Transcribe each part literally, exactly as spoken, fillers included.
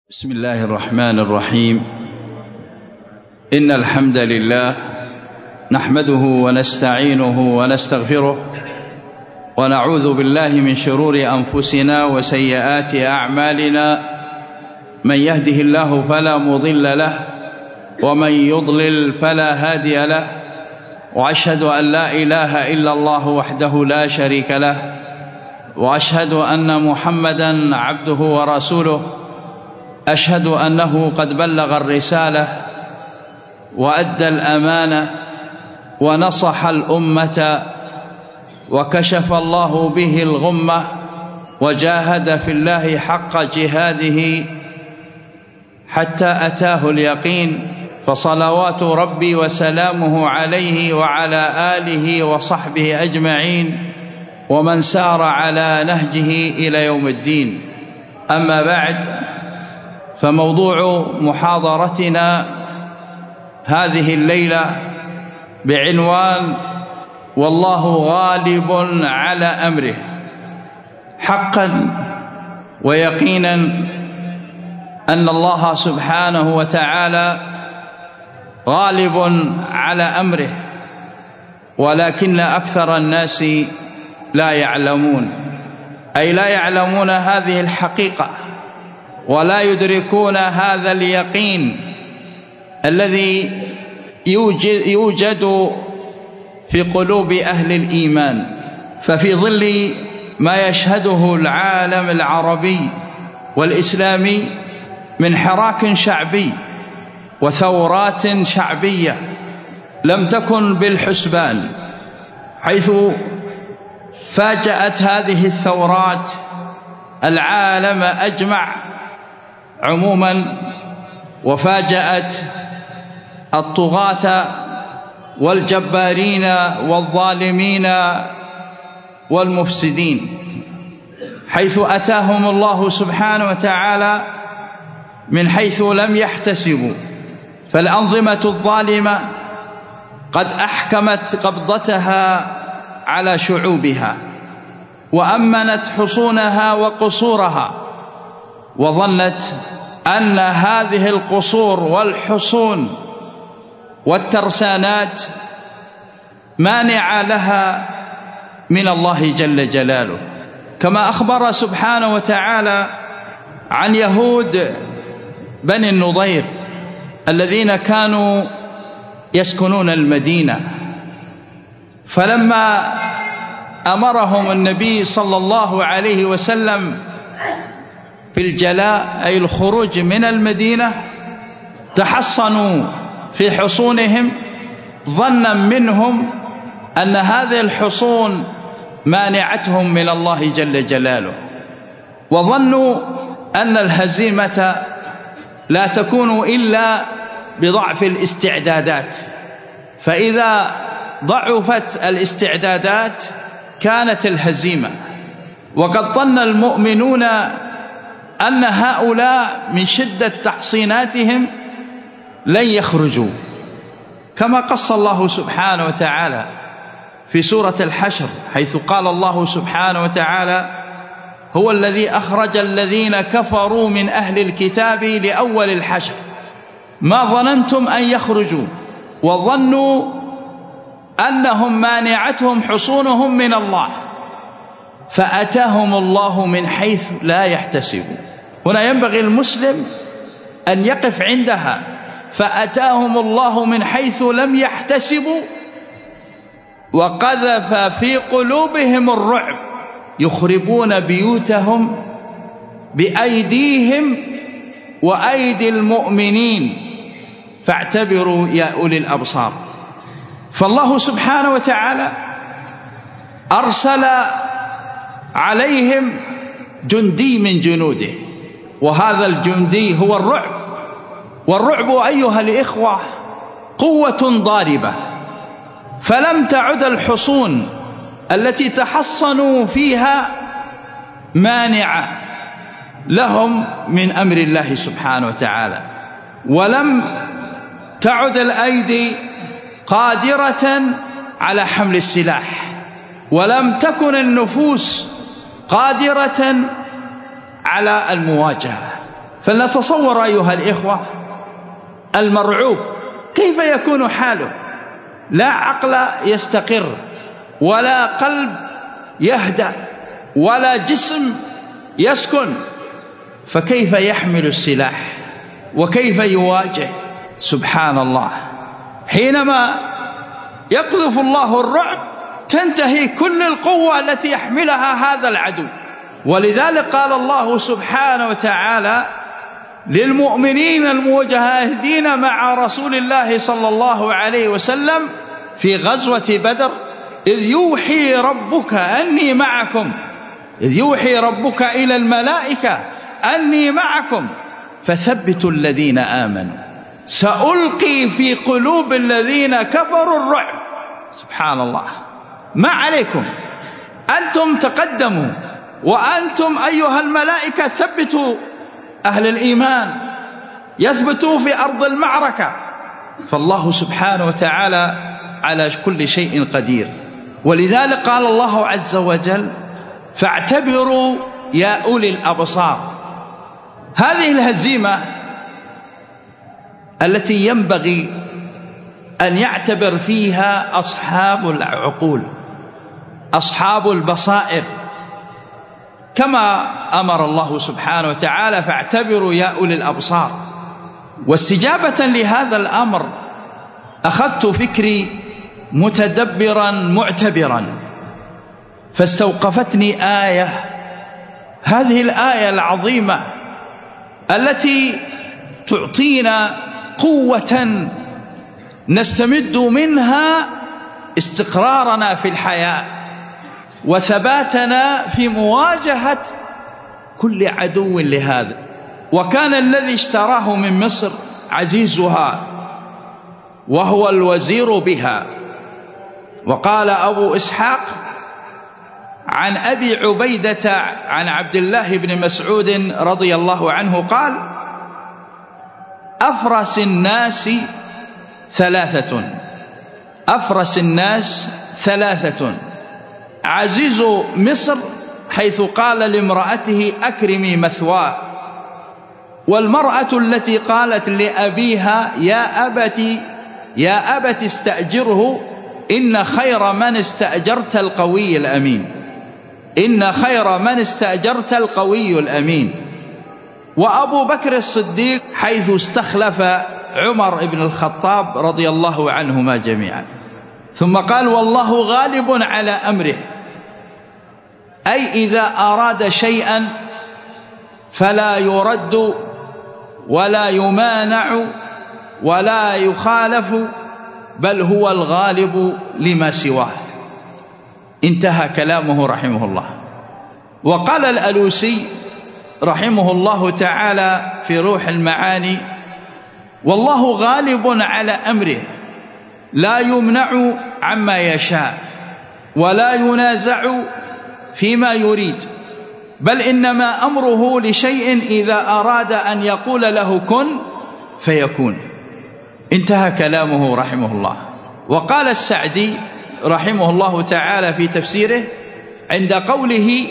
بسم الله الرحمن الرحيم. إن الحمد لله نحمده ونستعينه ونستغفره ونعوذ بالله من شرور أنفسنا وسيئات أعمالنا، من يهده الله فلا مضل له ومن يضلل فلا هادي له، وأشهد أن لا إله إلا الله وحده لا شريك له، وأشهد أن محمدًا عبده ورسوله. أشهد أنه قد بلغ الرسالة وأدى الأمانة ونصح الأمة وكشف الله به الغمة، وجاهد في الله حق جهاده حتى أتاه اليقين، فصلوات ربي وسلامه عليه وعلى آله وصحبه أجمعين ومن سار على نهجه إلى يوم الدين. أما بعد، فموضوع محاضرتنا هذه الليلة بعنوان والله غالب على أمره. حقا ويقينا أن الله سبحانه وتعالى غالب على أمره، ولكن أكثر الناس لا يعلمون، أي لا يعلمون هذه الحقيقة ولا يدركون هذا اليقين الذي يوجد, يوجد في قلوب أهل الإيمان. ففي ظل ما يشهده العالم العربي والإسلامي من حراك شعبي وثورات شعبية لم تكن بالحسبان، حيث فاجأت هذه الثورات العالم أجمع عموما، وفاجأت الطغاة والجبارين والظالمين والمفسدين، حيث أتاهم الله سبحانه وتعالى من حيث لم يحتسبوا. فالأنظمة الظالمة قد أحكمت قبضتها على شعوبها وأمنت حصونها وقصورها، وظنت أن هذه القصور والحصون والترسانات مانعة لها من الله جل جلاله، كما أخبر سبحانه وتعالى عن يهود بني النضير الذين كانوا يسكنون المدينة. فلما أمرهم النبي صلى الله عليه وسلم بالجلاء، أي الخروج من المدينة، تحصنوا في حصونهم ظنا منهم أن هذه الحصون مانعتهم من الله جل جلاله، وظنوا أن الهزيمة لا تكون إلا بضعف الاستعدادات، فإذا ضعفت الاستعدادات كانت الهزيمة. وقد ظن المؤمنون أن هؤلاء من شدة تحصيناتهم لن يخرجوا، كما قص الله سبحانه وتعالى في سورة الحشر، حيث قال الله سبحانه وتعالى: هو الذي أخرج الذين كفروا من أهل الكتاب لأول الحشر ما ظننتم أن يخرجوا وظنوا أنهم مانعتهم حصونهم من الله فأتاهم الله من حيث لا يحتسبون. هنا ينبغي المسلم أن يقف عندها، فأتاهم الله من حيث لم يحتسبوا وقذف في قلوبهم الرعب، يخربون بيوتهم بأيديهم وأيدي المؤمنين فاعتبروا يا أولي الأبصار. فالله سبحانه وتعالى أرسل عليهم جندي من جنوده، وهذا الجندي هو الرعب. والرعب أيها الإخوة قوة ضاربة، فلم تعد الحصون التي تحصنوا فيها مانعة لهم من أمر الله سبحانه وتعالى، ولم تعد الأيدي قادرة على حمل السلاح، ولم تكن النفوس قادرة على المواجهة. فلنتصور أيها الإخوة المرعوب كيف يكون حاله، لا عقل يستقر ولا قلب يهدأ ولا جسم يسكن، فكيف يحمل السلاح وكيف يواجه؟ سبحان الله. حينما يقذف الله الرعب تنتهي كل القوة التي يحملها هذا العدو. ولذلك قال الله سبحانه وتعالى للمؤمنين المجاهدين مع رسول الله صلى الله عليه وسلم في غزوة بدر: إذ يوحي ربك أني معكم، إذ يوحي ربك إلى الملائكة أني معكم فثبتوا الذين آمنوا سألقي في قلوب الذين كفروا الرعب. سبحان الله. ما عليكم، أنتم تقدموا، وأنتم أيها الملائكة ثبتوا أهل الإيمان، يثبتوا في أرض المعركة، فالله سبحانه وتعالى على كل شيء قدير. ولذلك قال الله عز وجل: فاعتبروا يا أولي الأبصار. هذه الهزيمة التي ينبغي أن يعتبر فيها أصحاب العقول، أصحاب البصائر، كما أمر الله سبحانه وتعالى: فاعتبروا يا أولي الأبصار. واستجابة لهذا الأمر أخذت فكري متدبرا معتبرا، فاستوقفتني آية، هذه الآية العظيمة التي تعطينا قوة نستمد منها استقرارنا في الحياة وثباتنا في مواجهة كل عدو لهذا. وكان الذي اشتراه من مصر عزيزها وهو الوزير بها. وقال أبو إسحاق عن أبي عبيدة عن عبد الله بن مسعود رضي الله عنه قال: أفرس الناس ثلاثة، أفرس الناس ثلاثة: عزيز مصر حيث قال لامرأته أكرمي مثواه، والمرأة التي قالت لأبيها يا أبت يا أبت استأجره إن خير من استأجرت القوي الأمين، إن خير من استأجرت القوي الأمين. وأبو بكر الصديق حيث استخلف عمر بن الخطاب رضي الله عنهما جميعا. ثم قال: والله غالب على أمره، أي إذا أراد شيئا فلا يرد ولا يمانع ولا يخالف، بل هو الغالب لما سواه. انتهى كلامه رحمه الله. وقال الألوسي رحمه الله تعالى في روح المعاني: والله غالب على أمره، لا يمنع عما يشاء ولا ينازع فيما يريد، بل إنما أمره لشيء إذا أراد أن يقول له كن فيكون. انتهى كلامه رحمه الله. وقال السعدي رحمه الله تعالى في تفسيره عند قوله: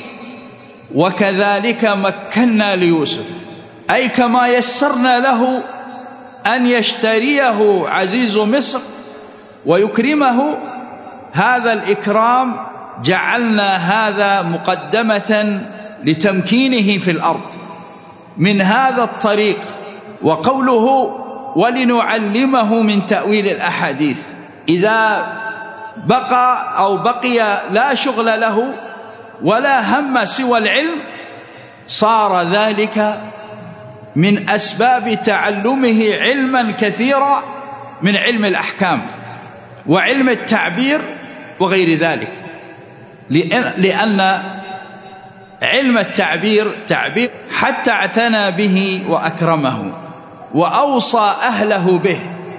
وكذلك مكنا ليوسف، أي كما يسرنا له أن يشتريه عزيز مصر ويكرمه، هذا الإكرام جعلنا هذا مقدمة لتمكينه في الأرض من هذا الطريق. وقوله: ولنعلمه من تأويل الأحاديث، إذا بقى أو بقي لا شغل له ولا هم سوى العلم صار ذلك من أسباب تعلمه علما كثيرا من علم الأحكام وعلم التعبير وغير ذلك، لأن علم التعبير تعبير حتى اعتنى به وأكرمه وأوصى أهله به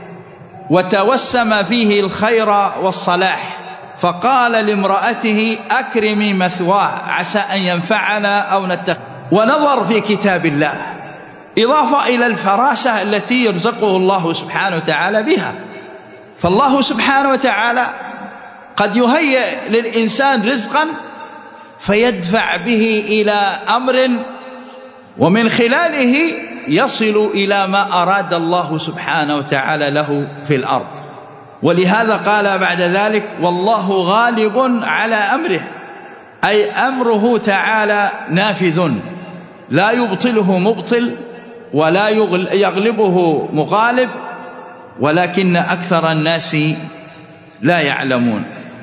وتوسم فيه الخير والصلاح، فقال لامرأته أكرمي مثواه عسى أن ينفعنا أو نتقي. ونظر في كتاب الله إضافة إلى الفراسة التي يرزقه الله سبحانه وتعالى بها. فالله سبحانه وتعالى قد يهيئ للإنسان رزقا فيدفع به إلى أمر ومن خلاله يصل إلى ما أراد الله سبحانه وتعالى له في الأرض. ولهذا قال بعد ذلك: والله غالب على أمره، أي أمره تعالى نافذ لا يبطله مبطل ولا يغلبه مغالب، ولكن أكثر الناس لا يعلمون.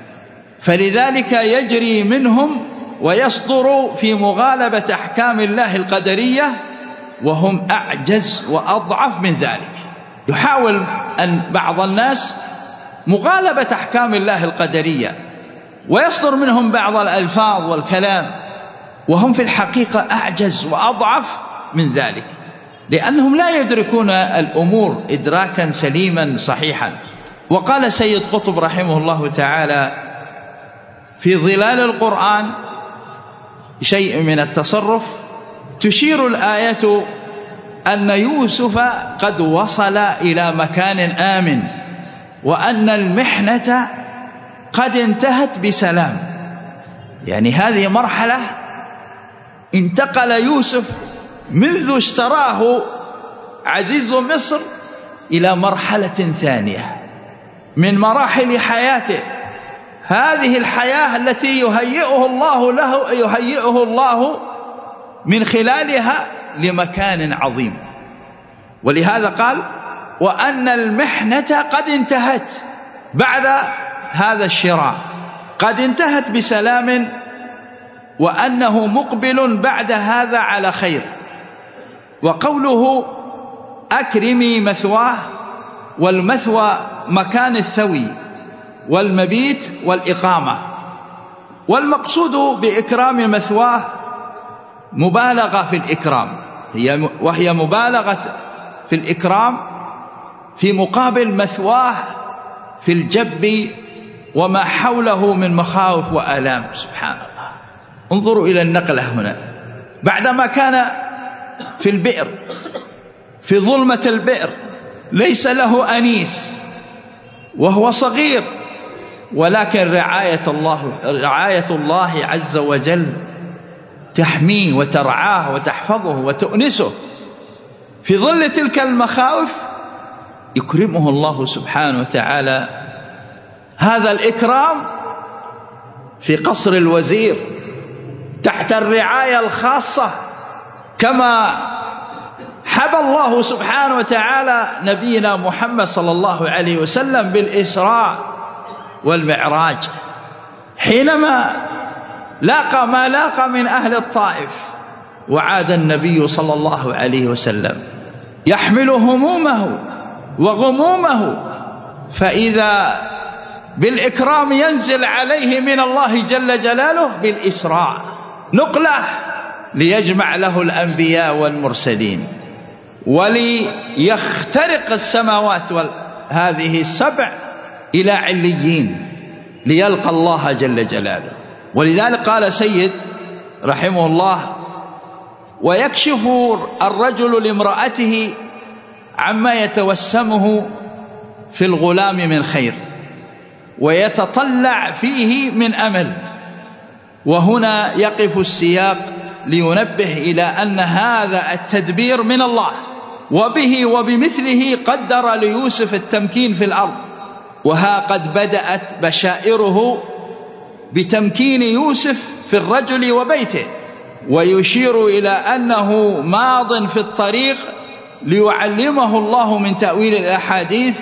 فلذلك يجري منهم ويصدر في مغالبة أحكام الله القدرية وهم أعجز وأضعف من ذلك. يحاول أن بعض الناس مغالبة أحكام الله القدرية ويصدر منهم بعض الألفاظ والكلام وهم في الحقيقة أعجز وأضعف من ذلك، لأنهم لا يدركون الأمور إدراكا سليما صحيحا. وقال سيد قطب رحمه الله تعالى في ظلال القرآن شيء من التصرف: تشير الآية أن يوسف قد وصل إلى مكان آمن، وأن المحنة قد انتهت بسلام. يعني هذه مرحلة انتقل يوسف منذ اشتراه عزيز مصر إلى مرحلة ثانية من مراحل حياته، هذه الحياة التي يهيئه الله له يهيئه الله من خلالها لمكان عظيم. ولهذا قال: وأن المحنة قد انتهت بعد هذا الشراء، قد انتهت بسلام، وأنه مقبل بعد هذا على خير. وقوله أكرمي مثواه، والمثوى مكان الثوي والمبيت والإقامة، والمقصود بإكرام مثواه مبالغة في الإكرام، هي وهي مبالغة في الإكرام في مقابل مثواه في الجب وما حوله من مخاوف وآلام. سبحان الله، انظروا إلى النقلة هنا. بعدما كان في البئر، في ظلمة البئر، ليس له أنيس وهو صغير، ولكن رعاية الله رعاية الله عز وجل تحميه وترعاه وتحفظه وتؤنسه. في ظل تلك المخاوف يكرمه الله سبحانه وتعالى هذا الإكرام في قصر الوزير تحت الرعاية الخاصة، كما حبى الله سبحانه وتعالى نبينا محمد صلى الله عليه وسلم بالإسراء والمعراج، حينما لاقى ما لاقى من أهل الطائف، وعاد النبي صلى الله عليه وسلم يحمل همومه وغمومه، فإذا بالإكرام ينزل عليه من الله جل جلاله بالإسراء نقلة ليجمع له الأنبياء والمرسلين، وليخترق السماوات هذه السبع إلى عليين ليلقى الله جل جلاله. ولذلك قال سيد رحمه الله: ويكشف الرجل لامرأته عما يتوسمه في الغلام من خير ويتطلع فيه من أمل. وهنا يقف السياق لينبه إلى أن هذا التدبير من الله، وبه وبمثله قدر ليوسف التمكين في الأرض. وها قد بدأت بشائره بتمكين يوسف في الرجل وبيته، ويشير إلى أنه ماض في الطريق ليعلمه الله من تأويل الأحاديث.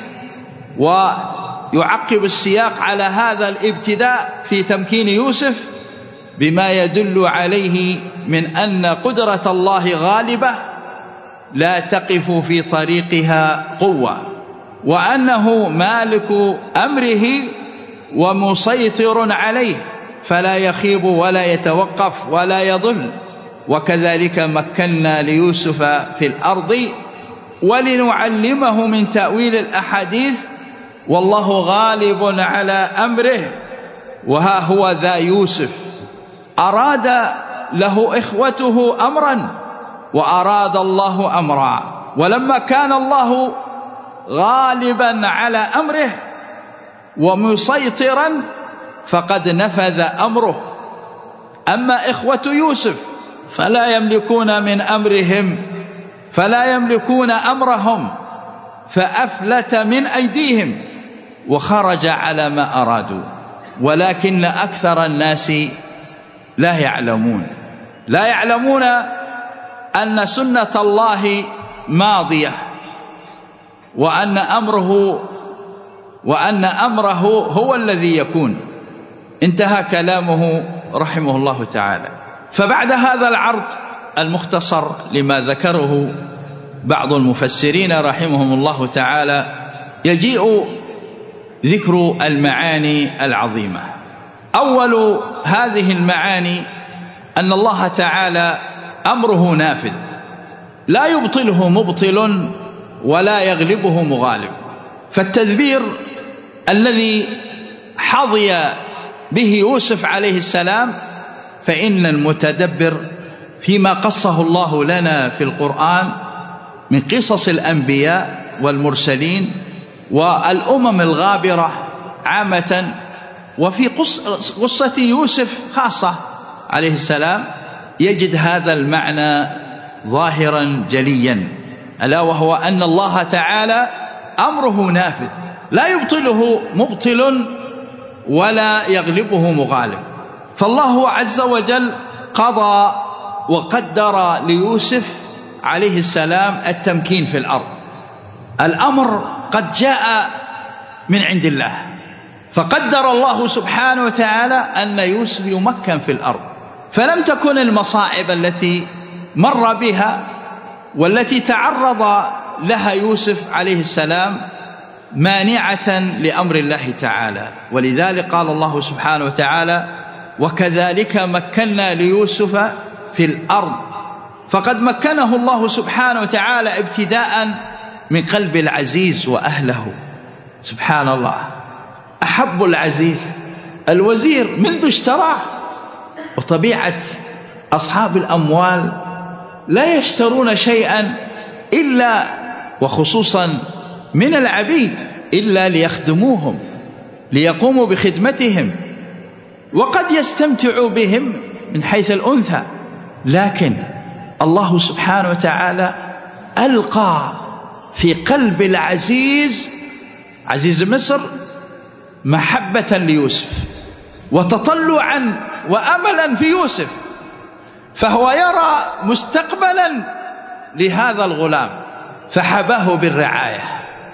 ويعقب السياق على هذا الابتداء في تمكين يوسف بما يدل عليه من أن قدرة الله غالبة لا تقف في طريقها قوة، وأنه مالك أمره ومسيطر عليه فلا يخيب ولا يتوقف ولا يضل. وكذلك مكنا ليوسف في الأرض ولنعلمه من تأويل الأحاديث والله غالب على أمره. وها هو ذا يوسف أراد له إخوته أمرا وأراد الله أمرا، ولما كان الله غالبا على أمره ومسيطرا فقد نفذ أمره. أما إخوة يوسف فلا يملكون من أمرهم فلا يملكون أمرهم فأفلت من أيديهم وخرج على ما أرادوا، ولكن أكثر الناس لا يعلمون لا يعلمون أن سنة الله ماضية، وأن أمره وأن أمره هو الذي يكون. انتهى كلامه رحمه الله تعالى. فبعد هذا العرض المختصر لما ذكره بعض المفسرين رحمهم الله تعالى، يجيء ذكر المعاني العظيمة. أول هذه المعاني أن الله تعالى أمره نافذ، لا يبطله مبطل ولا يغلبه مغالب. فالتدبير الذي حظي به يوسف عليه السلام، فإن المتدبر فيما قصه الله لنا في القرآن من قصص الأنبياء والمرسلين والأمم الغابرة عامة، وفي قصة يوسف خاصة عليه السلام، يجد هذا المعنى ظاهرا جليا، ألا وهو أن الله تعالى أمره نافذ، لا يبطله مبطل ولا يغلبه مغالب. فالله عز وجل قضى وقدر ليوسف عليه السلام التمكين في الأرض. الأمر قد جاء من عند الله، فقدر الله سبحانه وتعالى أن يوسف يمكن في الأرض. فلم تكن المصائب التي مر بها والتي تعرض لها يوسف عليه السلام مانعة لأمر الله تعالى. ولذلك قال الله سبحانه وتعالى: وكذلك مكنا ليوسف في الأرض. فقد مكنه الله سبحانه وتعالى ابتداء من قلب العزيز وأهله. سبحان الله، أحب العزيز الوزير منذ اشتراه. وطبيعة أصحاب الأموال لا يشترون شيئا إلا وخصوصا من العبيد إلا ليخدموهم، ليقوموا بخدمتهم، وقد يستمتعوا بهم من حيث الأنثى. لكن الله سبحانه وتعالى ألقى في قلب العزيز عزيز مصر محبة ليوسف وتطلعا وأملا في يوسف، فهو يرى مستقبلا لهذا الغلام، فحباه بالرعاية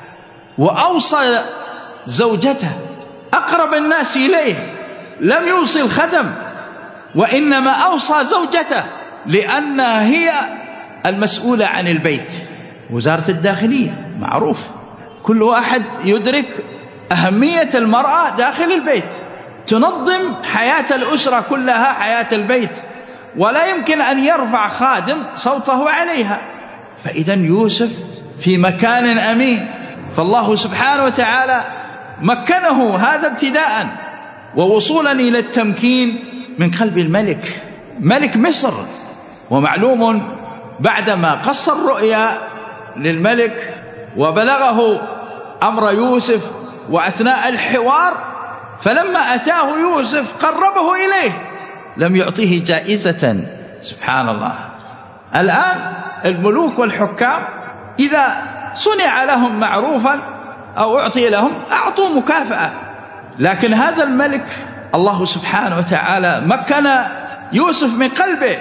وأوصى زوجته أقرب الناس إليه، لم يوصي الخدم وإنما أوصى زوجته، لأنها هي المسؤولة عن البيت. وزارة الداخلية معروف، كل واحد يدرك أهمية المرأة داخل البيت، تنظم حياة الأسرة كلها، حياة البيت، ولا يمكن أن يرفع خادم صوته عليها. فإذا يوسف في مكان أمين، فالله سبحانه وتعالى مكنه هذا ابتداء، ووصولا إلى التمكين من قلب الملك ملك مصر. ومعلوم بعدما قص الرؤيا للملك وبلغه أمر يوسف وأثناء الحوار، فلما أتاه يوسف قربه إليه، لم يعطيه جائزة. سبحان الله. الآن الملوك والحكام إذا صنع لهم معروفا أو أعطي لهم أعطوا مكافأة، لكن هذا الملك الله سبحانه وتعالى مكن يوسف من قلبه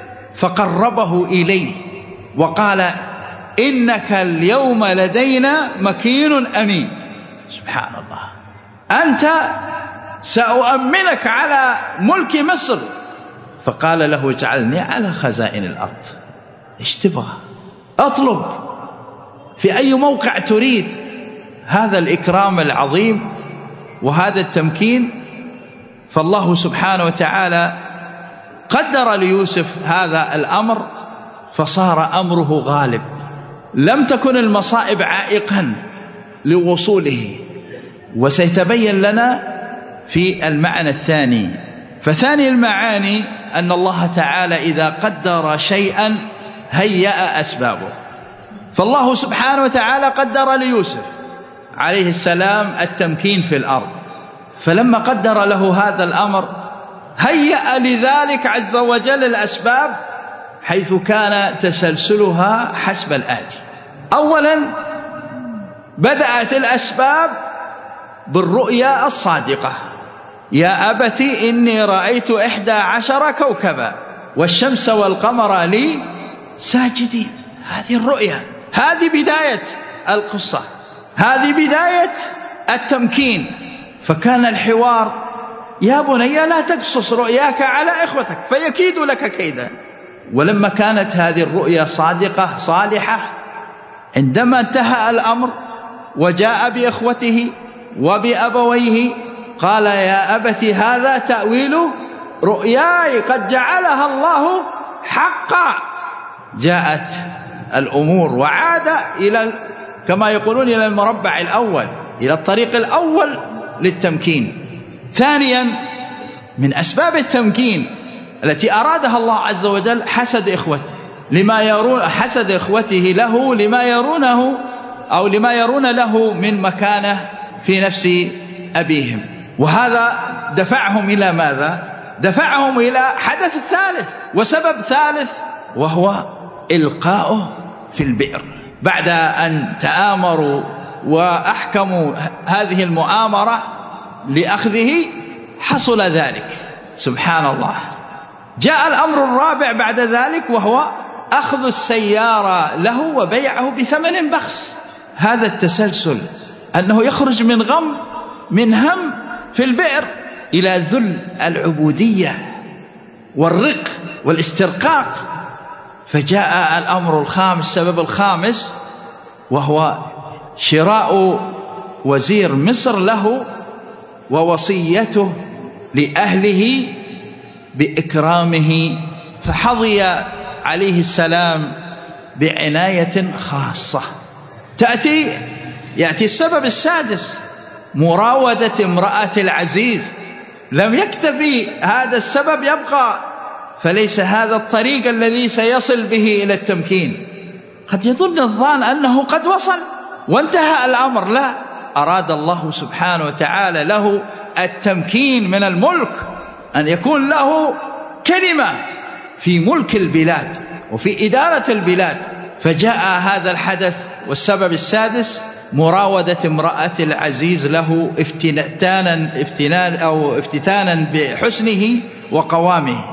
فقربه إليه وقال: إنك اليوم لدينا مكين أمين. سبحان الله، أنت سأؤمنك على ملك مصر. فقال له: اجعلني على خزائن الأرض. ايش تبغى؟ أطلب في أي موقع تريد. هذا الإكرام العظيم وهذا التمكين، فالله سبحانه وتعالى قدر ليوسف هذا الأمر، فصار أمره غالب. لم تكن المصائب عائقا لوصوله، وسيتبين لنا في المعنى الثاني. فثاني المعاني أن الله تعالى إذا قدر شيئا هيأ أسبابه. فالله سبحانه وتعالى قدر ليوسف عليه السلام التمكين في الأرض، فلما قدر له هذا الأمر هيأ لذلك عز وجل الأسباب حيث كان تسلسلها حسب الآتي: أولا بدأت الأسباب بالرؤيا الصادقة: يا أبت إني رأيت إحدى عشر كوكبا والشمس والقمر لي ساجدين. هذه الرؤيا، هذه بداية القصة، هذه بداية التمكين. فكان الحوار: يا بني لا تقصص رؤياك على إخوتك فيكيدوا لك كيدا. ولما كانت هذه الرؤيا صادقة صالحة، عندما انتهى الأمر وجاء بإخوته وبأبويه قال: يا أبت هذا تأويل رؤياي قد جعلها الله حقا. جاءت الأمور وعاد إلى كما يقولون إلى المربع الأول، إلى الطريق الأول للتمكين. ثانيا من أسباب التمكين التي أرادها الله عز وجل حسد إخوته لما يرون حسد إخوته له لما يرونه أو لما يرون له من مكانه في نفس أبيهم. وهذا دفعهم إلى ماذا؟ دفعهم إلى حدث ثالث وسبب ثالث، وهو إلقاؤه في البئر. بعد أن تآمروا وأحكموا هذه المؤامرة لأخذه حصل ذلك. سبحان الله. جاء الأمر الرابع بعد ذلك، وهو أخذ السيارة له وبيعه بثمن بخس. هذا التسلسل، أنه يخرج من غم من هم في البئر إلى ذل العبودية والرق والاسترقاق. فجاء الأمر الخامس، السبب الخامس، وهو شراء وزير مصر له ووصيته لأهله بإكرامه، فحظي عليه السلام بعناية خاصة. تأتي يأتي السبب السادس: مراودة امرأة العزيز. لم يكتفي هذا السبب يبقى، فليس هذا الطريق الذي سيصل به إلى التمكين. قد يظن الظان أنه قد وصل وانتهى الأمر، لا، أراد الله سبحانه وتعالى له التمكين من الملك، أن يكون له كلمة في ملك البلاد وفي إدارة البلاد. فجاء هذا الحدث والسبب السادس: مراودة امرأة العزيز له افتتانا افتنان أو افتتانا بحسنه وقوامه.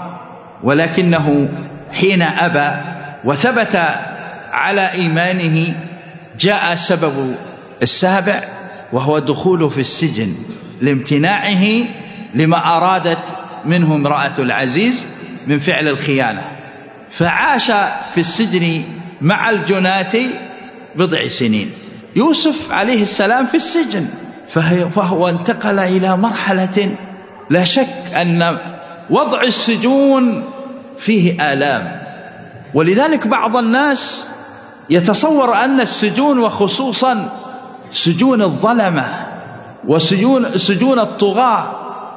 ولكنه حين أبى وثبت على إيمانه جاء السبب السابع، وهو دخوله في السجن لامتناعه لما أرادت منه امرأة العزيز من فعل الخيانة. فعاش في السجن مع الجنات بضع سنين. يوسف عليه السلام في السجن، فهو انتقل إلى مرحلة لا شك أن وضع السجون فيه آلام. ولذلك بعض الناس يتصور أن السجون، وخصوصا سجون الظلمة وسجون سجون الطغاة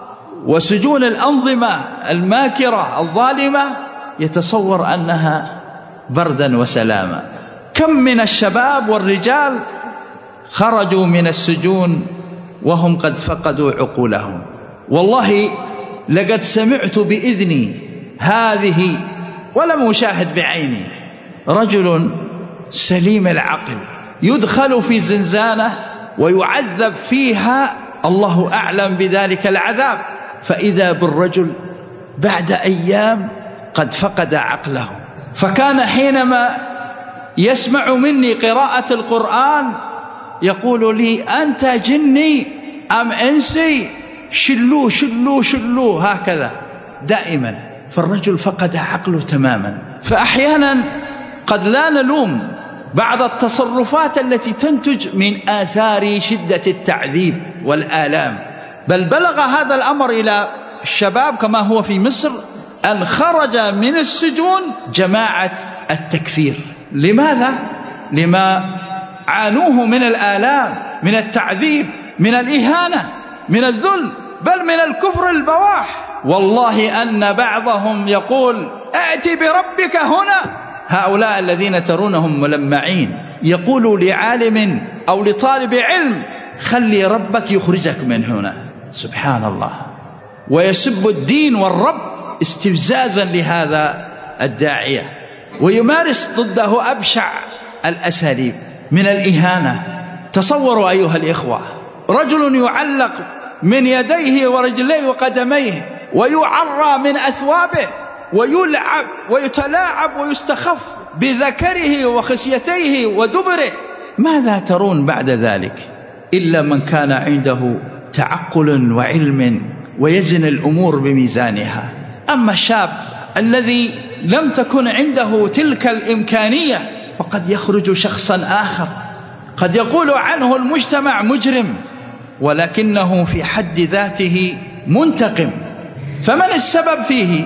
وسجون الأنظمة الماكرة الظالمة، يتصور أنها بردا وسلاما. كم من الشباب والرجال خرجوا من السجون وهم قد فقدوا عقولهم. والله لقد سمعت بإذني هذه ولم أشاهد بعيني رجل سليم العقل يدخل في زنزانة ويعذب فيها، الله أعلم بذلك العذاب، فإذا بالرجل بعد أيام قد فقد عقله. فكان حينما يسمع مني قراءة القرآن يقول لي: أنت جني أم إنسي؟ شلوه شلوه شلوه، هكذا دائما. فالرجل فقد عقله تماما. فأحيانا قد لا نلوم بعض التصرفات التي تنتج من آثار شدة التعذيب والآلام، بل بلغ هذا الأمر إلى الشباب كما هو في مصر أن خرج من السجون جماعة التكفير. لماذا؟ لما عانوه من الآلام، من التعذيب، من الإهانة، من الذل، بل من الكفر البواح. والله أن بعضهم يقول: ائت بربك هنا. هؤلاء الذين ترونهم ملمعين يقول لعالم أو لطالب علم: خلي ربك يخرجك من هنا. سبحان الله. ويسب الدين والرب استفزازا لهذا الداعية. ويمارس ضده أبشع الأساليب من الإهانة. تصوروا أيها الإخوة، رجل يعلق من يديه ورجليه وقدميه ويعرى من أثوابه ويلعب ويتلاعب ويستخف بذكره وخصيتيه ودبره. ماذا ترون بعد ذلك إلا من كان عنده تعقل وعلم ويزن الأمور بميزانها؟ أما الشاب الذي لم تكن عنده تلك الإمكانية فقد يخرج شخصا آخر، قد يقول عنه المجتمع مجرم ولكنه في حد ذاته منتقم. فمن السبب فيه؟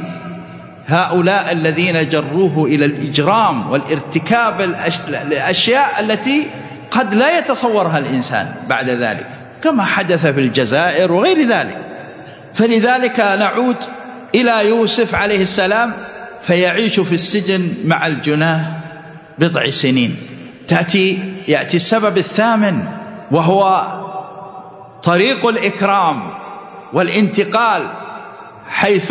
هؤلاء الذين جروه إلى الإجرام والارتكاب الأشياء التي قد لا يتصورها الإنسان بعد ذلك، كما حدث في الجزائر وغير ذلك. فلذلك نعود إلى يوسف عليه السلام، فيعيش في السجن مع الجناه بضع سنين. تأتي يأتي السبب الثامن، وهو طريق الإكرام والانتقال، حيث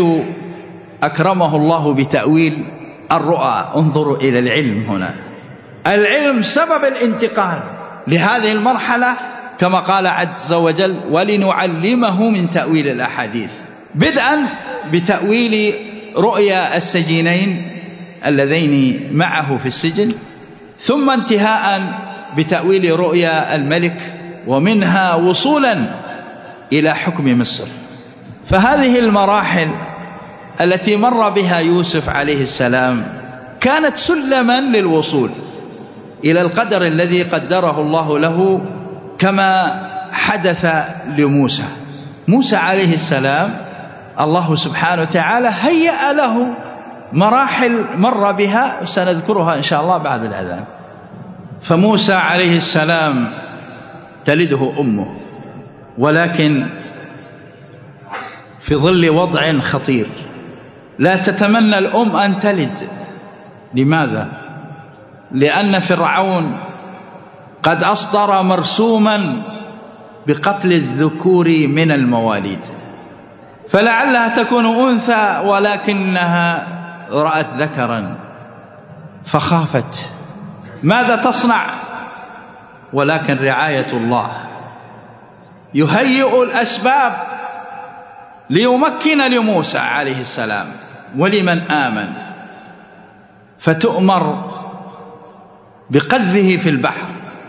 أكرمه الله بتأويل الرؤى. انظروا إلى العلم هنا، العلم سبب الانتقال لهذه المرحلة، كما قال عز وجل: ولنعلمه من تأويل الأحاديث، بدءا بتأويل رؤيا السجينين اللذين معه في السجن، ثم انتهاء بتأويل رؤيا الملك، ومنها وصولا إلى حكم مصر. فهذه المراحل التي مر بها يوسف عليه السلام كانت سلما للوصول إلى القدر الذي قدره الله له، كما حدث لموسى. موسى عليه السلام الله سبحانه وتعالى هيأ له مراحل مر بها سنذكرها إن شاء الله بعد الأذان. فموسى عليه السلام تلده أمه، ولكن في ظل وضع خطير. لا تتمنى الأم أن تلد. لماذا؟ لأن فرعون قد أصدر مرسوما بقتل الذكور من المواليد، فلعلها تكون أنثى ولكنها رأت ذكرا فخافت. ماذا تصنع؟ ولكن رعاية الله يهيئ الأسباب ليمكن لموسى عليه السلام ولمن آمن، فتؤمر بقذفه في البحر.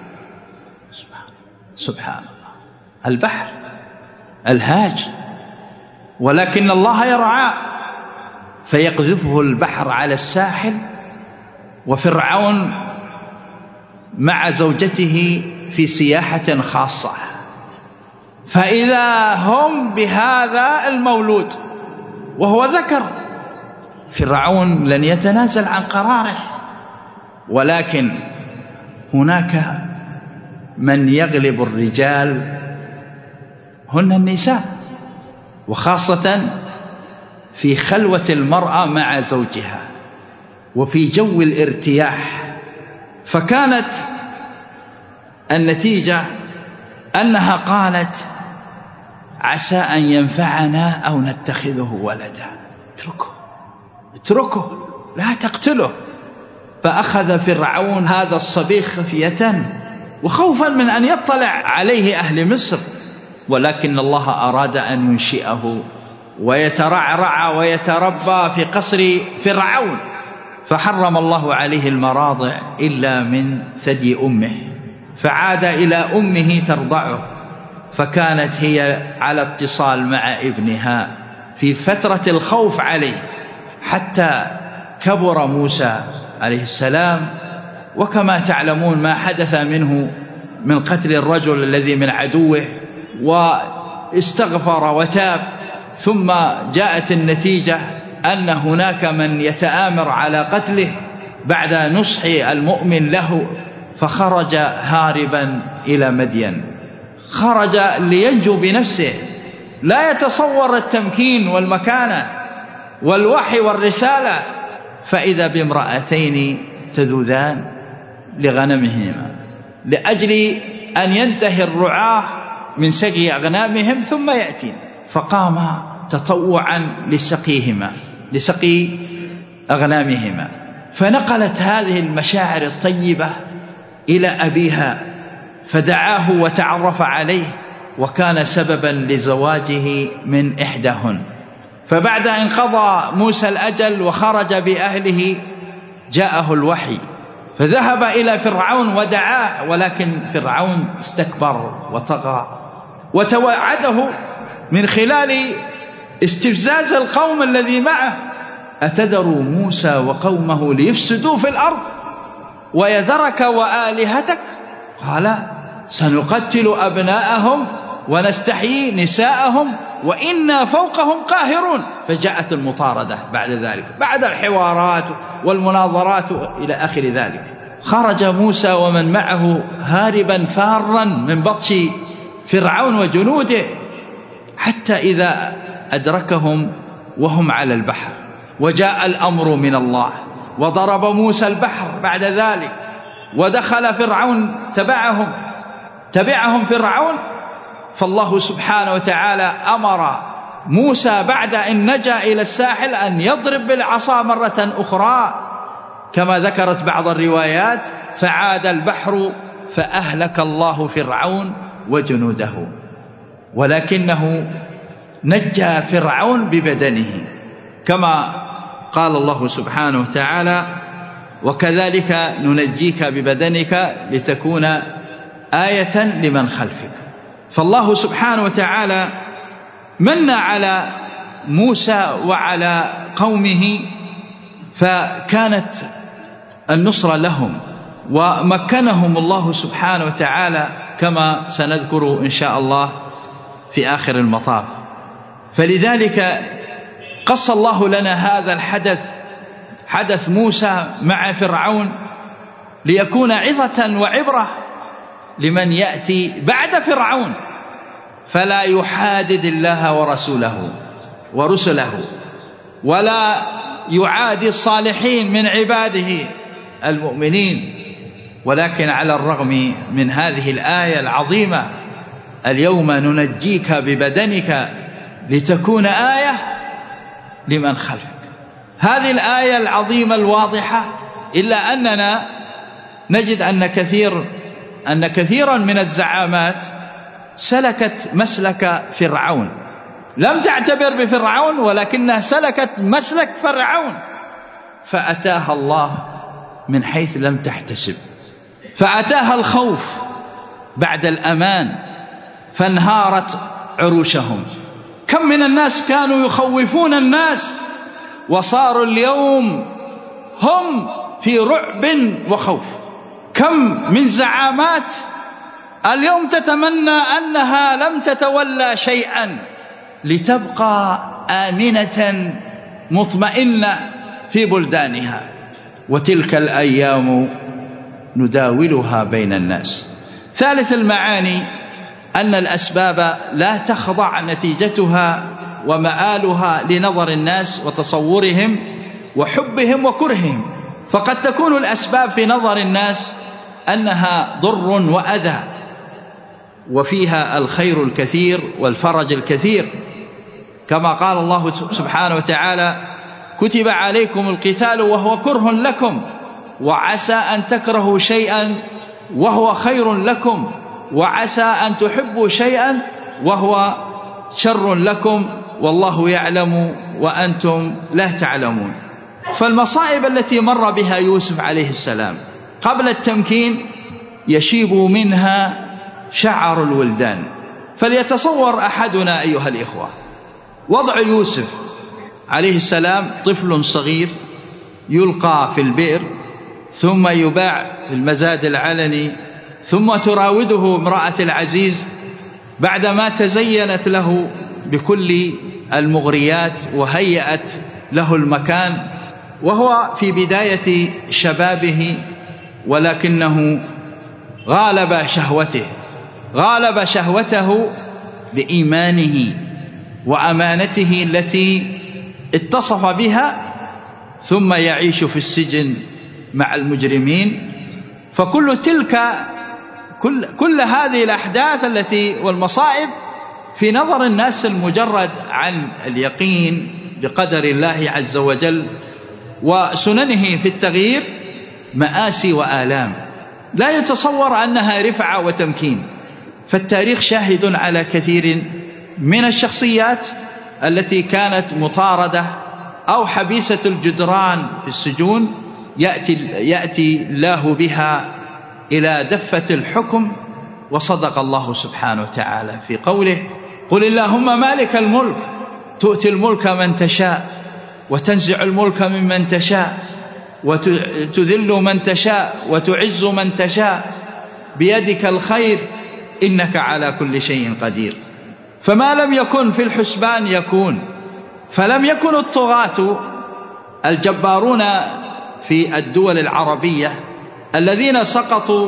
سبحان الله، البحر الهاج، ولكن الله يرعاه، فيقذفه البحر على الساحل، وفرعون مع زوجته في سياحة خاصة، فإذا هم بهذا المولود وهو ذكر. فرعون لن يتنازل عن قراره، ولكن هناك من يغلب الرجال هن النساء، وخاصة في خلوة المرأة مع زوجها وفي جو الارتياح. فكانت النتيجة أنها قالت: عسى أن ينفعنا أو نتخذه ولدا. اتركه اتركه لا تقتله. فأخذ فرعون هذا الصبي خفية وخوفا من أن يطلع عليه أهل مصر، ولكن الله أراد أن ينشئه ويترعرع ويتربى في قصر فرعون، فحرم الله عليه المراضع إلا من ثدي أمه، فعاد إلى أمه ترضعه، فكانت هي على اتصال مع ابنها في فترة الخوف عليه، حتى كبر موسى عليه السلام. وكما تعلمون ما حدث منه من قتل الرجل الذي من عدوه، واستغفر وتاب، ثم جاءت النتيجة أن هناك من يتآمر على قتله بعد نصح المؤمن له، فخرج هاربا إلى مدين، خرج لينجو بنفسه، لا يتصور التمكين والمكانة والوحي والرسالة، فإذا بامرأتين تذودان لغنمهما لأجل أن ينتهي الرعاة من سقي أغنامهم ثم يأتين، فقام تطوعا لسقيهما لسقي أغنامهما، فنقلت هذه المشاعر الطيبة إلى أبيها فدعاه وتعرف عليه، وكان سببا لزواجه من إحداهن. فبعد أن قضى موسى الأجل وخرج بأهله جاءه الوحي، فذهب إلى فرعون ودعاه، ولكن فرعون استكبر وطغى وتوعده من خلال استفزاز القوم الذي معه: أتذر موسى وقومه ليفسدوا في الأرض ويذرك وآلهتك؟ قال: سنقتل أبناءهم ونستحيي نساءهم وإنا فوقهم قاهرون. فجاءت المطاردة بعد ذلك، بعد الحوارات والمناظرات إلى آخر ذلك. خرج موسى ومن معه هاربا فارا من بطش فرعون وجنوده، حتى إذا أدركهم وهم على البحر وجاء الأمر من الله وضرب موسى البحر بعد ذلك، ودخل فرعون تبعهم تبعهم فرعون. فالله سبحانه وتعالى أمر موسى بعد أن نجا إلى الساحل أن يضرب بالعصا مرة أخرى كما ذكرت بعض الروايات، فعاد البحر فأهلك الله فرعون وجنوده، ولكنه نجى فرعون ببدنه كما قال الله سبحانه وتعالى: وكذلك ننجيك ببدنك لتكون آية لمن خلفك. فالله سبحانه وتعالى من على موسى وعلى قومه، فكانت النصرة لهم ومكنهم الله سبحانه وتعالى كما سنذكر إن شاء الله في آخر المطاف. فلذلك قص الله لنا هذا الحدث، حدث موسى مع فرعون، ليكون عظة وعبرة لمن يأتي بعد فرعون، فلا يحادد الله ورسوله ورسله، ولا يعادي الصالحين من عباده المؤمنين. ولكن على الرغم من هذه الآية العظيمة: اليوم ننجيك ببدنك لتكون آية لمن خلفك، هذه الآية العظيمة الواضحة، إلا أننا نجد أن كثير أن كثيرا من الزعامات سلكت مسلك فرعون، لم تعتبر بفرعون ولكنها سلكت مسلك فرعون، فأتاها الله من حيث لم تحتسب، فأتاها الخوف بعد الأمان فانهارت عروشهم. كم من الناس كانوا يخوفون الناس وصاروا اليوم هم في رعب وخوف. كم من زعامات اليوم تتمنى أنها لم تتولى شيئا لتبقى آمنة مطمئنة في بلدانها، وتلك الأيام نداولها بين الناس. ثالث المعاني أن الأسباب لا تخضع نتيجتها ومآلها لنظر الناس وتصورهم وحبهم وكرههم، فقد تكون الأسباب في نظر الناس أنها ضر وأذى، وفيها الخير الكثير والفرج الكثير، كما قال الله سبحانه وتعالى: كتب عليكم القتال وهو كره لكم وعسى أن تكرهوا شيئا وهو خير لكم وعسى أن تحبوا شيئا وهو شر لكم والله يعلم وأنتم لا تعلمون. فالمصائب التي مر بها يوسف عليه السلام قبل التمكين يشيب منها شعر الولدان. فليتصور أحدنا أيها الإخوة وضع يوسف عليه السلام، طفل صغير يلقى في البئر ثم يباع في المزاد العلني، ثم تراوده امرأة العزيز بعدما تزينت له بكل المغريات وهيأت له المكان، وهو في بداية شبابه، ولكنه غالب شهوته غالب شهوته بإيمانه وأمانته التي اتصف بها، ثم يعيش في السجن مع المجرمين. فكل تلك كل, كل هذه الأحداث التي والمصائب في نظر الناس المجرد عن اليقين بقدر الله عز وجل وسننه في التغيير مآسي وآلام لا يتصور أنها رفعة وتمكين. فالتاريخ شاهد على كثير من الشخصيات التي كانت مطاردة أو حبيسة الجدران في السجون يأتي, يأتي الله بها إلى دفة الحكم. وصدق الله سبحانه وتعالى في قوله: قل اللهم مالك الملك تؤتي الملك من تشاء وتنزع الملك ممن تشاء وتذل من تشاء وتعز من تشاء بيدك الخير إنك على كل شيء قدير. فما لم يكن في الحسبان يكون. فلم يكن الطغاة الجبارون في الدول العربية الذين سقطوا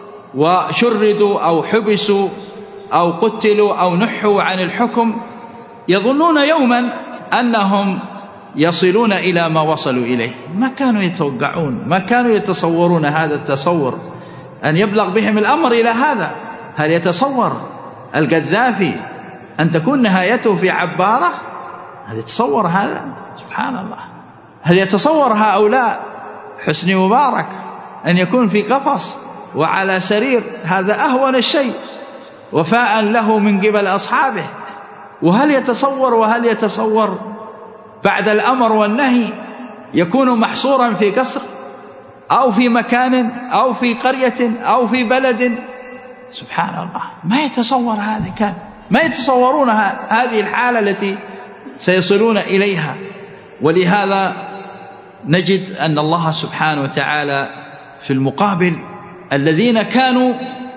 وشردوا أو حبسوا أو قتلوا أو نحوا عن الحكم يظنون يوما أنهم يصلون إلى ما وصلوا إليه. ما كانوا يتوقعون، ما كانوا يتصورون هذا التصور أن يبلغ بهم الأمر إلى هذا. هل يتصور القذافي أن تكون نهايته في عبارة؟ هل يتصور هذا؟ سبحان الله. هل يتصور هؤلاء حسني مبارك أن يكون في قفص وعلى سرير؟ هذا أهون الشيء وفاء له من قبل أصحابه. وهل يتصور وهل يتصور بعد الأمر والنهي يكون محصورا في قصر أو في مكان أو في قرية أو في بلد؟ سبحان الله. ما يتصور هذا، كان ما يتصورون هذه الحالة التي سيصلون إليها. ولهذا نجد أن الله سبحانه وتعالى في المقابل الذين كانوا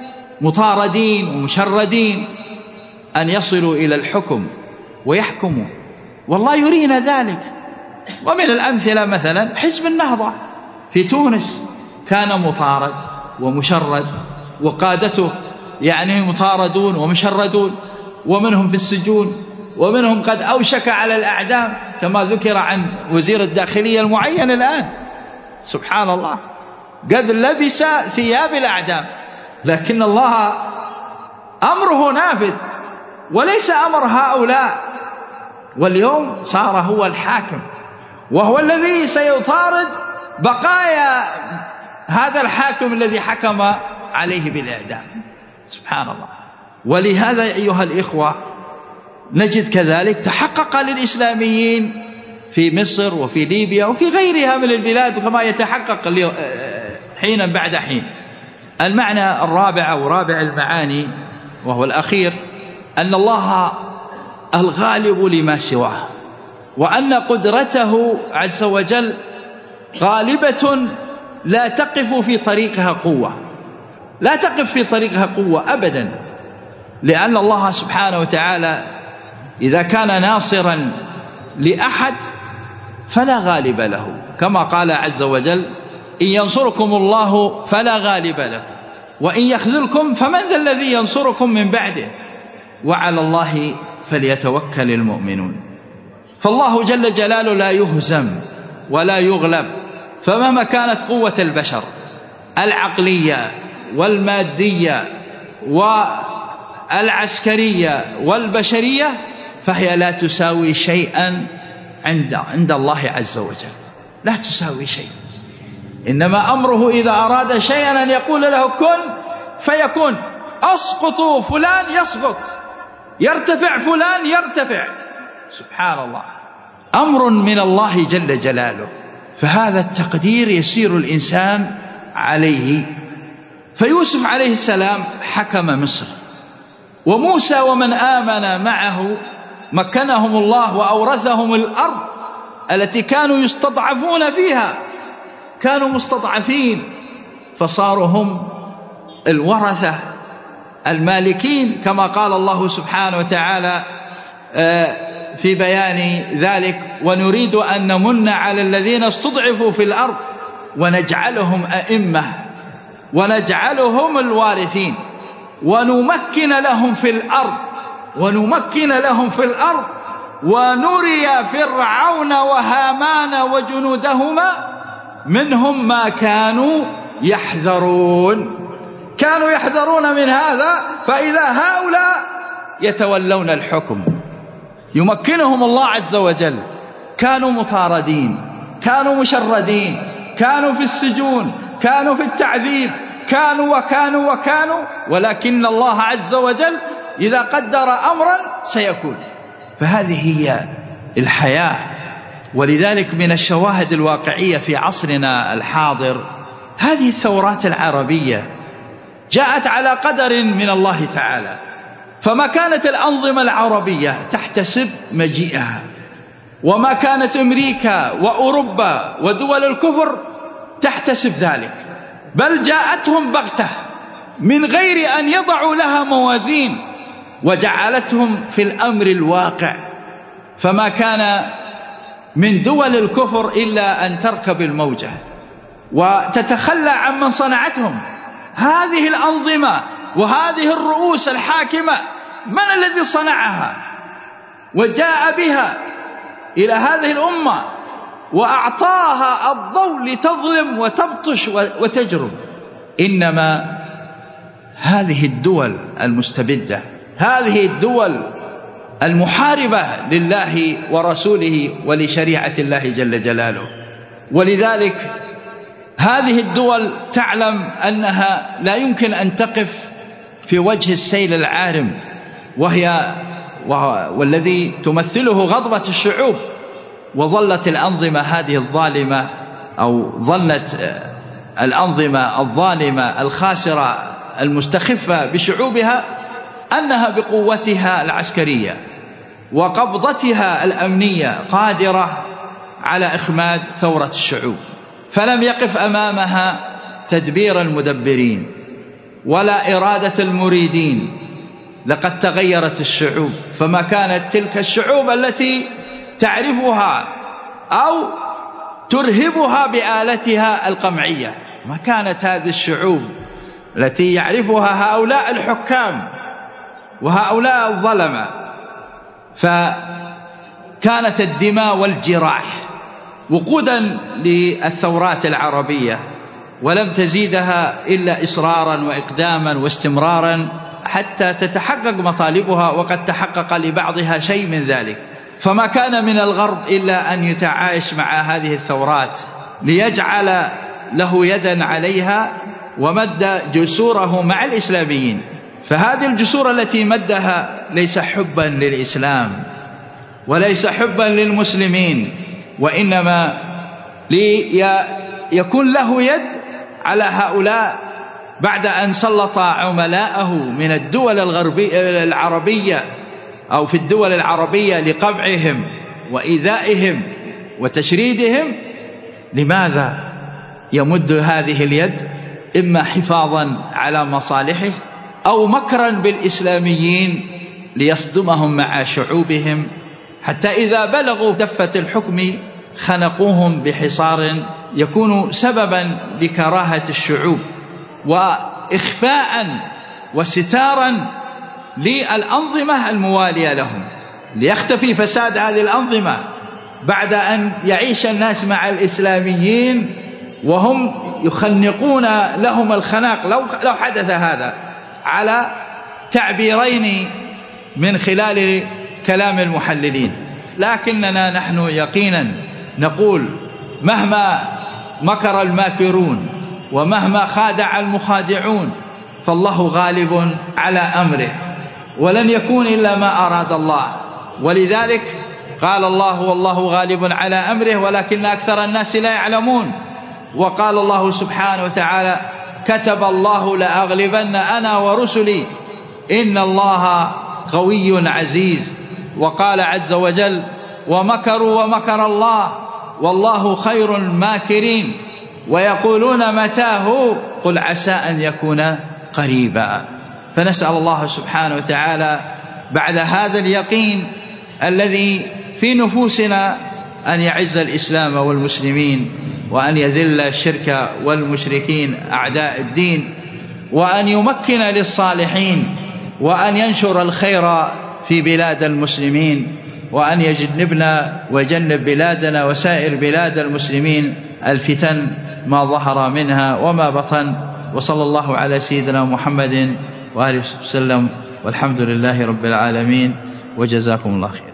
مطاردين ومشردين أن يصلوا إلى الحكم ويحكموا، والله يرينا ذلك. ومن الأمثلة مثلا حزب النهضة في تونس كان مطارد ومشرد وقادته يعني مطاردون ومشردون، ومنهم في السجون ومنهم قد أوشك على الأعدام كما ذكر عن وزير الداخلية المعين الآن. سبحان الله، قد لبس ثياب الأعدام، لكن الله أمره نافذ وليس أمر هؤلاء. واليوم صار هو الحاكم وهو الذي سيطارد بقايا هذا الحاكم الذي حكم عليه بالإعدام. سبحان الله. ولهذا أيها الإخوة نجد كذلك تحقق للإسلاميين في مصر وفي ليبيا وفي غيرها من البلاد كما يتحقق حينا بعد حين. المعنى الرابع أو رابع المعاني وهو الأخير أن الله الغالب لما سواه، وأن قدرته عز وجل غالبة لا تقف في طريقها قوة، لا تقف في طريقها قوة أبدا، لأن الله سبحانه وتعالى إذا كان ناصرا لأحد فلا غالب له، كما قال عز وجل: إن ينصركم الله فلا غالب لكم وإن يخذلكم فمن ذا الذي ينصركم من بعده وعلى الله فليتوكل المؤمنون. فالله جل جلاله لا يهزم ولا يغلب، فمهما كانت قوة البشر العقلية والمادية والعسكرية والبشرية فهي لا تساوي شيئا عند عند الله عز وجل، لا تساوي شيء. إنما أمره إذا أراد شيئا أن يقول له كن فيكون. أسقطوا فلان يسقط، يرتفع فلان يرتفع. سبحان الله، أمر من الله جل جلاله. فهذا التقدير يسير الإنسان عليه. فيوسف عليه السلام حكم مصر، وموسى ومن آمن معه مكنهم الله وأورثهم الأرض التي كانوا يستضعفون فيها، كانوا مستضعفين فصاروا هم الورثة المالكين، كما قال الله سبحانه وتعالى في بيان ذلك: ونريد أن نمن على الذين استضعفوا في الأرض ونجعلهم أئمة ونجعلهم الوارثين ونمكن لهم في الأرض ونمكن لهم في الأرض ونري فرعون وهامان وجنودهما منهم ما كانوا يحذرون. كانوا يحذرون من هذا، فإذا هؤلاء يتولون الحكم يمكنهم الله عز وجل. كانوا مطاردين، كانوا مشردين، كانوا في السجون، كانوا في التعذيب، كانوا وكانوا وكانوا، ولكن الله عز وجل إذا قدر أمرا سيكون. فهذه هي الحياة. ولذلك من الشواهد الواقعية في عصرنا الحاضر هذه الثورات العربية جاءت على قدر من الله تعالى، فما كانت الأنظمة العربية تحتسب مجيئها، وما كانت أمريكا وأوروبا ودول الكفر تحتسب ذلك، بل جاءتهم بغتة من غير أن يضعوا لها موازين، وجعلتهم في الأمر الواقع. فما كان من دول الكفر إلا أن تركب الموجة وتتخلى عمن صنعتهم. هذه الأنظمة وهذه الرؤوس الحاكمة من الذي صنعها وجاء بها إلى هذه الأمة وأعطاها الضوء لتظلم وتبطش وتجرم؟ إنما هذه الدول المستبدة، هذه الدول المحاربة لله ورسوله ولشريعة الله جل جلاله. ولذلك هذه الدول تعلم أنها لا يمكن أن تقف في وجه السيل العارم، وهي والذي تمثله غضبة الشعوب. وظلت الأنظمة هذه الظالمة، أو ظلت الأنظمة الظالمة الخاسرة المستخفة بشعوبها، أنها بقوتها العسكرية وقبضتها الأمنية قادرة على إخماد ثورة الشعوب، فلم يقف أمامها تدبير المدبرين ولا إرادة المريدين. لقد تغيرت الشعوب، فما كانت تلك الشعوب التي تعرفها أو ترهبها بآلتها القمعية، ما كانت هذه الشعوب التي يعرفها هؤلاء الحكام وهؤلاء الظلمة. فكانت الدماء والجراح وقودا للثورات العربية، ولم تزيدها إلا إصرارا وإقداما واستمرارا حتى تتحقق مطالبها، وقد تحقق لبعضها شيء من ذلك. فما كان من الغرب إلا أن يتعايش مع هذه الثورات ليجعل له يدا عليها، ومد جسوره مع الإسلاميين. فهذه الجسور التي مدها ليس حبا للإسلام وليس حبا للمسلمين، وإنما ليكون له يد على هؤلاء بعد أن سلط عملاءه من الدول الغربية العربية أو في الدول العربية لقمعهم وإيذائهم وتشريدهم. لماذا يمد هذه اليد؟ إما حفاظا على مصالحه، أو مكرا بالإسلاميين ليصدمهم مع شعوبهم، حتى إذا بلغوا دفة الحكم خنقوهم بحصار يكون سببا لكراهة الشعوب وإخفاء وستارا للأنظمة الموالية لهم، ليختفي فساد هذه الأنظمة بعد أن يعيش الناس مع الإسلاميين وهم يخنقون لهم الخناق. لو لو حدث هذا على تعبيرين من خلال كلام المحللين، لكننا نحن يقينا نقول مهما مكر الماكرون ومهما خادع المخادعون فالله غالب على أمره، ولن يكون إلا ما أراد الله. ولذلك قال الله والله غالب على أمره ولكن أكثر الناس لا يعلمون. وقال الله سبحانه وتعالى كتب الله لأغلبن أنا ورسلي إن الله قوي عزيز. وقال عز وجل ومكروا ومكر الله والله خير الماكرين ويقولون متاه قل عسى أن يكون قريبا. فنسأل الله سبحانه وتعالى بعد هذا اليقين الذي في نفوسنا أن يعز الإسلام والمسلمين، وأن يذل الشرك والمشركين أعداء الدين، وأن يمكن للصالحين، وأن ينشر الخير في بلاد المسلمين، وأن يجنبنا ويجنب بلادنا وسائر بلاد المسلمين الفتن ما ظهر منها وما بطن. وصلى الله على سيدنا محمد وآله وسلم، والحمد لله رب العالمين، وجزاكم الله خير.